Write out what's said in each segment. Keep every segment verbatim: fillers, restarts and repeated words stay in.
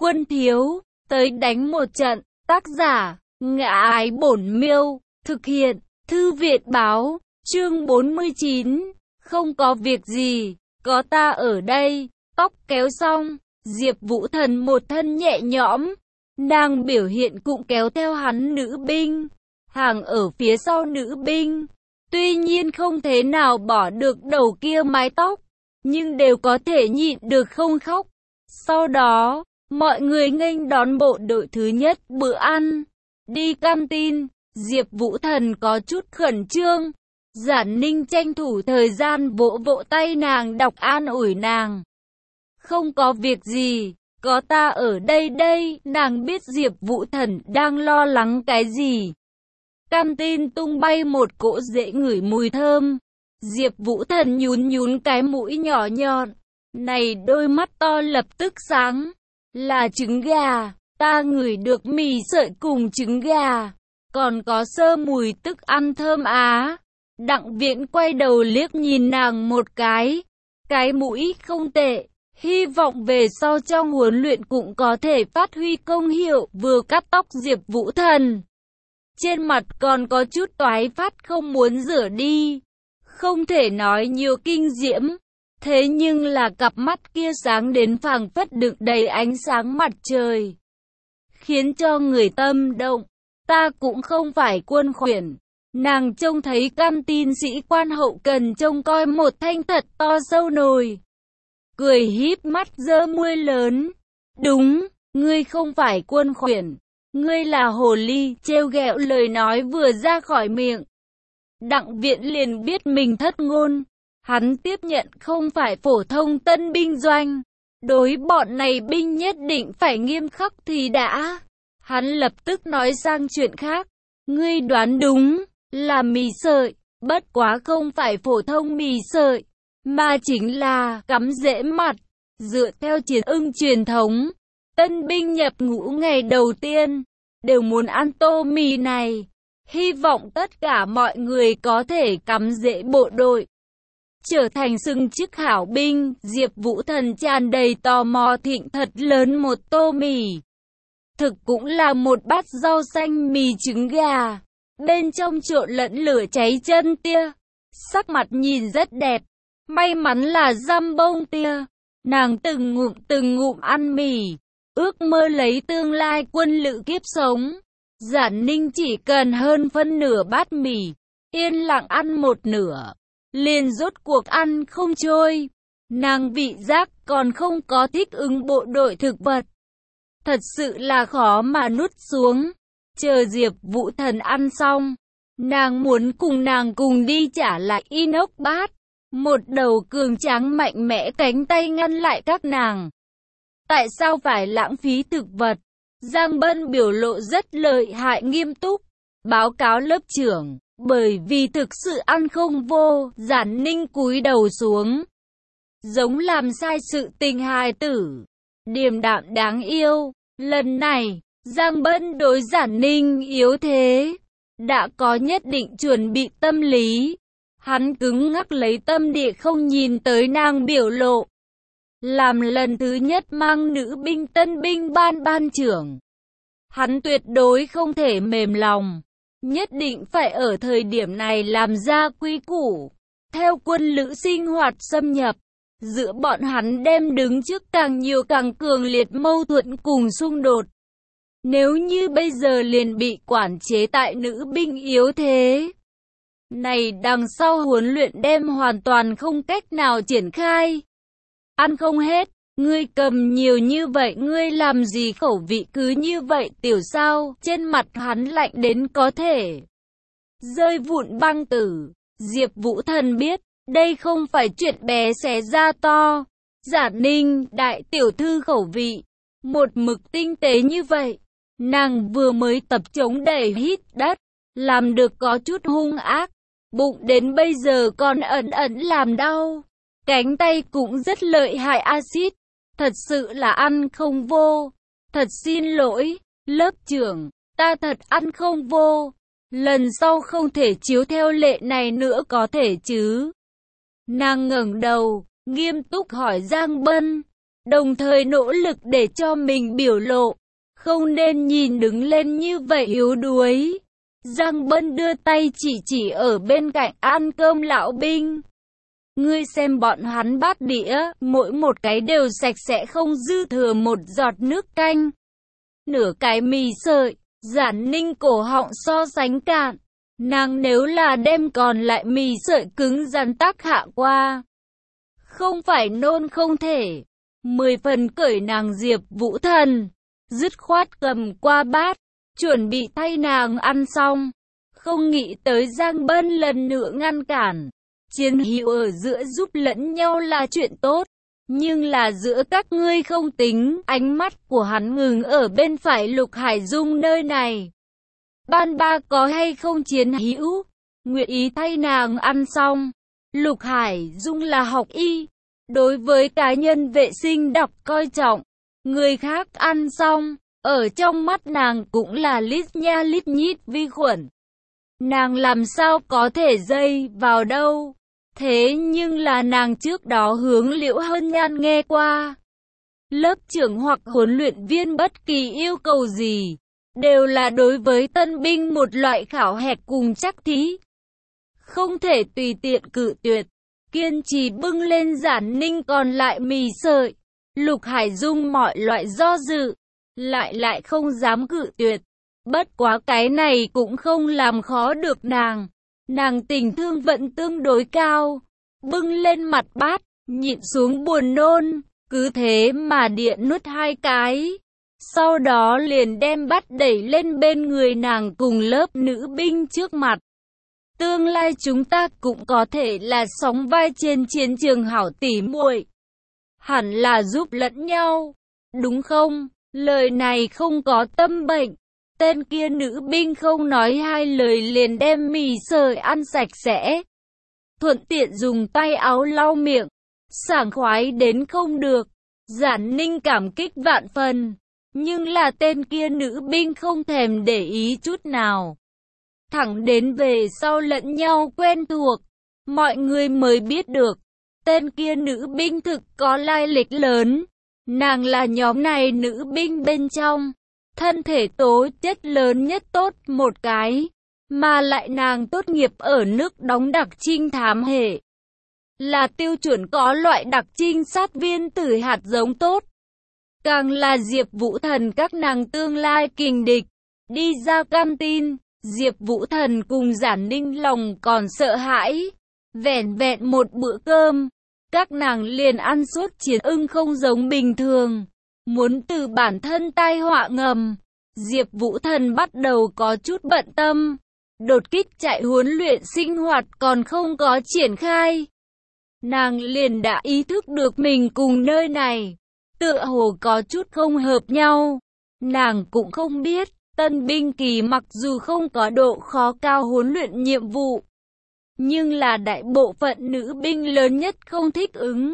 Quân thiếu, tới đánh một trận. Tác giả, Ngã Ái Bổn Miêu. Thực hiện, Thư viện báo. Chương bốn mươi chín. Không có việc gì, có ta ở đây. Tóc kéo xong, Diệp Vũ Thần một thân nhẹ nhõm. Nàng biểu hiện cũng kéo theo hắn nữ binh, hàng ở phía sau nữ binh. Tuy nhiên không thế nào bỏ được đầu kia mái tóc, nhưng đều có thể nhịn được không khóc. Sau đó, mọi người nghênh đón bộ đội thứ nhất bữa ăn. Đi canteen, Diệp Vũ Thần có chút khẩn trương. Giản Ninh tranh thủ thời gian vỗ vỗ tay nàng, đọc an ủi nàng. Không có việc gì, có ta ở đây đây. Nàng biết Diệp Vũ Thần đang lo lắng cái gì. Canteen tung bay một cỗ dễ ngửi mùi thơm. Diệp Vũ Thần nhún nhún cái mũi nhỏ nhọn. Này, đôi mắt to lập tức sáng. Là trứng gà, ta ngửi được mì sợi cùng trứng gà. Còn có sơ mùi tức ăn thơm á. Đặng Viễn quay đầu liếc nhìn nàng một cái. Cái mũi không tệ. Hy vọng về sau trong huấn luyện cũng có thể phát huy công hiệu. Vừa cắt tóc Diệp Vũ Thần, trên mặt còn có chút toái phát không muốn rửa đi. Không thể nói nhiều kinh diễm. Thế nhưng là cặp mắt kia sáng đến phảng phất đựng đầy ánh sáng mặt trời, khiến cho người tâm động. Ta cũng không phải quân khuyển. Nàng trông thấy canteen sĩ quan hậu cần trông coi một thanh thật to sâu nồi. Cười híp mắt giơ môi lớn. Đúng, ngươi không phải quân khuyển. Ngươi là hồ ly. Trêu ghẹo lời nói vừa ra khỏi miệng, Đặng Viễn liền biết mình thất ngôn. Hắn tiếp nhận không phải phổ thông tân binh doanh. Đối bọn này binh nhất định phải nghiêm khắc thì đã. Hắn lập tức nói sang chuyện khác. Ngươi đoán đúng, là mì sợi. Bất quá không phải phổ thông mì sợi, mà chính là cắm rễ mặt. Dựa theo chiến ưng truyền thống, tân binh nhập ngũ ngày đầu tiên đều muốn ăn tô mì này. Hy vọng tất cả mọi người có thể cắm rễ bộ đội, trở thành xưng chức hảo binh. Diệp Vũ Thần tràn đầy tò mò thịnh thật lớn một tô mì. Thực cũng là một bát rau xanh mì trứng gà, bên trong trộn lẫn lửa cháy chân tia. Sắc mặt nhìn rất đẹp. May mắn là dăm bông tia. Nàng từng ngụm từng ngụm ăn mì, ước mơ lấy tương lai quân lữ kiếp sống. Giản Ninh chỉ cần hơn phân nửa bát mì, yên lặng ăn một nửa, liền rốt cuộc ăn không trôi. Nàng vị giác còn không có thích ứng bộ đội thực vật, thật sự là khó mà nuốt xuống. Chờ Diệp Vũ Thần ăn xong, nàng muốn cùng nàng cùng đi trả lại inox bát. Một đầu cường tráng mạnh mẽ cánh tay ngăn lại các nàng. Tại sao phải lãng phí thực vật? Giang Bân biểu lộ rất lợi hại nghiêm túc. Báo cáo lớp trưởng, bởi vì thực sự ăn không vô. Giản Ninh cúi đầu xuống, giống làm sai sự tình hài tử, điềm đạm đáng yêu. Lần này, Giang Bân đối Giản Ninh yếu thế, đã có nhất định chuẩn bị tâm lý. Hắn cứng ngắc lấy tâm địa không nhìn tới nàng biểu lộ. Làm lần thứ nhất mang nữ binh tân binh ban ban trưởng, hắn tuyệt đối không thể mềm lòng. Nhất định phải ở thời điểm này làm ra quy củ. Theo quân lữ sinh hoạt xâm nhập, giữa bọn hắn đem đứng trước càng nhiều càng cường liệt mâu thuẫn cùng xung đột. Nếu như bây giờ liền bị quản chế tại nữ binh yếu thế này, đằng sau huấn luyện đem hoàn toàn không cách nào triển khai. Ăn không hết, ngươi cầm nhiều như vậy, ngươi làm gì khẩu vị cứ như vậy tiểu sao? Trên mặt hắn lạnh đến có thể rơi vụn băng tử. Diệp Vũ Thần biết, đây không phải chuyện bé xé ra to. Giản Ninh, đại tiểu thư khẩu vị một mực tinh tế như vậy. Nàng vừa mới tập chống đẩy hít đất, làm được có chút hung ác. Bụng đến bây giờ còn ẩn ẩn làm đau. Cánh tay cũng rất lợi hại axit. Thật sự là ăn không vô. Thật xin lỗi, lớp trưởng, ta thật ăn không vô. Lần sau không thể chiếu theo lệ này nữa có thể chứ? Nàng ngẩng đầu, nghiêm túc hỏi Giang Bân. đồng thời nỗ lực để cho mình biểu lộ. Không nên nhìn đứng lên như vậy yếu đuối. Giang Bân đưa tay chỉ chỉ ở bên cạnh ăn cơm lão binh. Ngươi xem bọn hắn bát đĩa, mỗi một cái đều sạch sẽ không dư thừa một giọt nước canh. Nửa cái mì sợi, Giản Ninh cổ họng so sánh cạn. Nàng nếu là đem còn lại mì sợi cứng rắn tác hạ qua, không phải nôn không thể. Mười phần cởi nàng Diệp Vũ Thần, dứt khoát cầm qua bát, chuẩn bị thay nàng ăn xong. Không nghĩ tới Giang Bân lần nữa ngăn cản. Chiến hữu ở giữa giúp lẫn nhau là chuyện tốt, nhưng là giữa các ngươi không tính. Ánh mắt của hắn ngừng ở bên phải Lục Hải Dung nơi này. Ban ba có hay không chiến hữu? Nguyện ý thay nàng ăn xong. Lục Hải Dung là học y, đối với cá nhân vệ sinh đọc coi trọng. Người khác ăn xong, ở trong mắt nàng cũng là lít nha lít nhít vi khuẩn. Nàng làm sao có thể dây vào đâu? Thế nhưng là nàng trước đó hướng Liễu Hân Nhan nghe qua. Lớp trưởng hoặc huấn luyện viên bất kỳ yêu cầu gì, đều là đối với tân binh một loại khảo hạch cùng chắc thí. Không thể tùy tiện cự tuyệt, kiên trì bưng lên Giản Ninh còn lại mì sợi. Lục Hải Dung mọi loại do dự, lại lại không dám cự tuyệt. Bất quá cái này cũng không làm khó được nàng. Nàng tình thương vẫn tương đối cao, bưng lên mặt bát, nhịn xuống buồn nôn, cứ thế mà điện nuốt hai cái. Sau đó liền đem bát đẩy lên bên người nàng cùng lớp nữ binh trước mặt. Tương lai chúng ta cũng có thể là sóng vai trên chiến trường hảo tỉ muội. Hẳn là giúp lẫn nhau, đúng không? Lời này không có tâm bệnh. Tên kia nữ binh không nói hai lời liền đem mì sợi ăn sạch sẽ. Thuận tiện dùng tay áo lau miệng. Sảng khoái đến không được. Giản Ninh cảm kích vạn phần. Nhưng là tên kia nữ binh không thèm để ý chút nào. Thẳng đến về sau lẫn nhau quen thuộc, mọi người mới biết được. Tên kia nữ binh thực có lai lịch lớn. Nàng là nhóm này nữ binh bên trong thân thể tố chất lớn nhất tốt một cái, mà lại nàng tốt nghiệp ở nước đóng đặc trinh thám hệ. Là tiêu chuẩn có loại đặc trinh sát viên tử hạt giống tốt. Càng là Diệp Vũ Thần các nàng tương lai kình địch. Đi ra canteen, Diệp Vũ Thần cùng Giản Ninh lòng còn sợ hãi. Vẹn vẹn một bữa cơm, các nàng liền ăn suốt chiến ưng không giống bình thường. Muốn từ bản thân tai họa ngầm, Diệp Vũ Thần bắt đầu có chút bận tâm. Đột kích chạy huấn luyện sinh hoạt còn không có triển khai. Nàng liền đã ý thức được mình cùng nơi này tựa hồ có chút không hợp nhau. Nàng cũng không biết, tân binh kỳ mặc dù không có độ khó cao huấn luyện nhiệm vụ, nhưng là đại bộ phận nữ binh lớn nhất không thích ứng.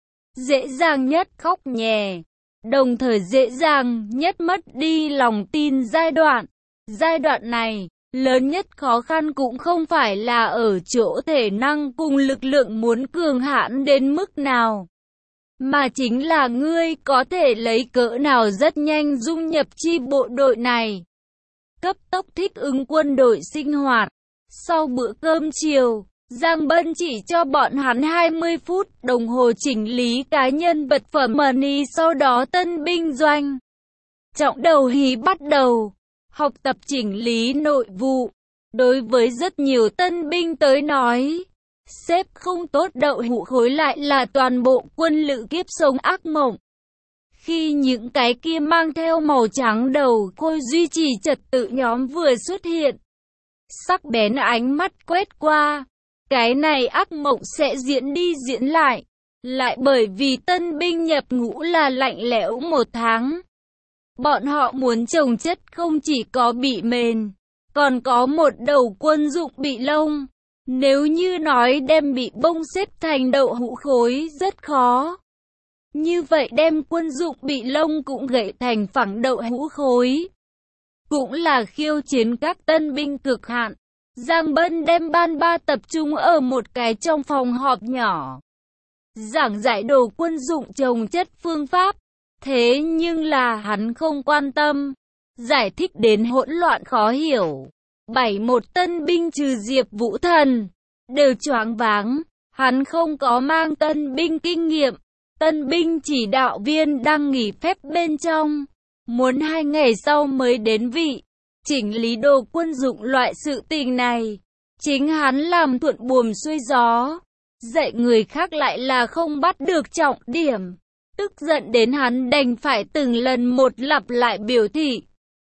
Dễ dàng nhất khóc nhè, đồng thời dễ dàng nhất mất đi lòng tin giai đoạn. Giai đoạn này, lớn nhất khó khăn cũng không phải là ở chỗ thể năng cùng lực lượng muốn cường hãn đến mức nào, mà chính là ngươi có thể lấy cỡ nào rất nhanh dung nhập chi bộ đội này. Cấp tốc thích ứng quân đội sinh hoạt. Sau bữa cơm chiều, Giang Bân chỉ cho bọn hắn hai mươi phút đồng hồ chỉnh lý cá nhân vật phẩm money, sau đó tân binh doanh trọng đầu hí bắt đầu học tập chỉnh lý nội vụ. Đối với rất nhiều tân binh tới nói, xếp không tốt đậu hũ khối lại là toàn bộ quân lữ kiếp sống ác mộng. Khi những cái kia mang theo màu trắng đầu khôi duy trì trật tự nhóm vừa xuất hiện, sắc bén ánh mắt quét qua, cái này ác mộng sẽ diễn đi diễn lại. Lại bởi vì tân binh nhập ngũ là lạnh lẽo một tháng, bọn họ muốn trồng chất không chỉ có bị mền, còn có một đầu quân dụng bị lông. Nếu như nói đem bị bông xếp thành đậu hũ khối rất khó, như vậy đem quân dụng bị lông cũng gãy thành phẳng đậu hũ khối, cũng là khiêu chiến các tân binh cực hạn. Giang Bân đem ban ba tập trung ở một cái trong phòng họp nhỏ. giảng giải đồ quân dụng trồng chất phương pháp. Thế nhưng là hắn không quan tâm, giải thích đến hỗn loạn khó hiểu. Bảy một tân binh trừ Diệp Vũ Thần, đều choáng váng, hắn không có mang tân binh kinh nghiệm. Tân binh chỉ đạo viên đang nghỉ phép bên trong, muốn hai ngày sau mới đến vị. Chỉnh lý đồ quân dụng loại sự tình này, chính hắn làm thuận buồm xuôi gió. Dạy người khác lại là không bắt được trọng điểm. Tức giận đến hắn đành phải từng lần một lặp lại biểu thị.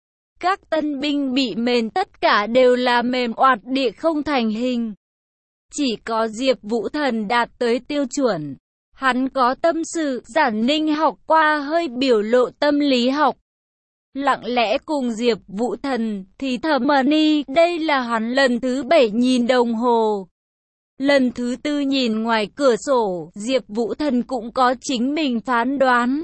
Các tân binh bị mền tất cả đều là mềm oạt địa không thành hình. Chỉ có Diệp Vũ Thần đạt tới tiêu chuẩn. Hắn có tâm sự, Giản Ninh học qua hơi biểu lộ tâm lý học. Lặng lẽ cùng Diệp Vũ Thần thì thầm ni, đây là hắn lần thứ bảy nhìn đồng hồ. Lần thứ tư nhìn ngoài cửa sổ, Diệp Vũ Thần cũng có chính mình phán đoán.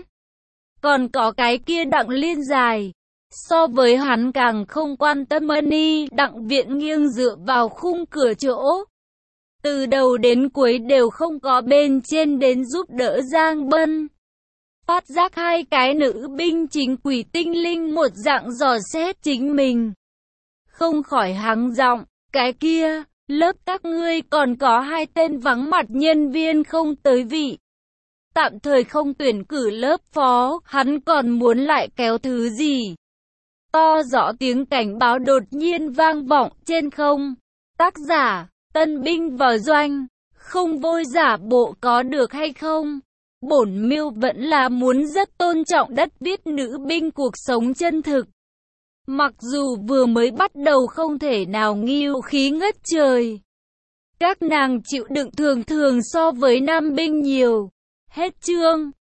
Còn có cái kia Đặng Liên dài. So với hắn càng không quan tâm ni, Đặng Viện nghiêng dựa vào khung cửa chỗ. Từ đầu đến cuối đều không có bên trên đến giúp đỡ Giang Bân. Phát giác hai cái nữ binh chính quỷ tinh linh một dạng dò xét chính mình. Không khỏi hắng giọng, cái kia, lớp các ngươi còn có hai tên vắng mặt nhân viên không tới vị. Tạm thời không tuyển cử lớp phó, hắn còn muốn lại kéo thứ gì? To rõ tiếng cảnh báo đột nhiên vang vọng trên không. Tác giả, tân binh vào doanh, không vôi giả bộ có được hay không? Bổn Miêu vẫn là muốn rất tôn trọng đất viết nữ binh cuộc sống chân thực. Mặc dù vừa mới bắt đầu không thể nào nghiêu khí ngất trời. Các nàng chịu đựng thường thường so với nam binh nhiều. Hết chương.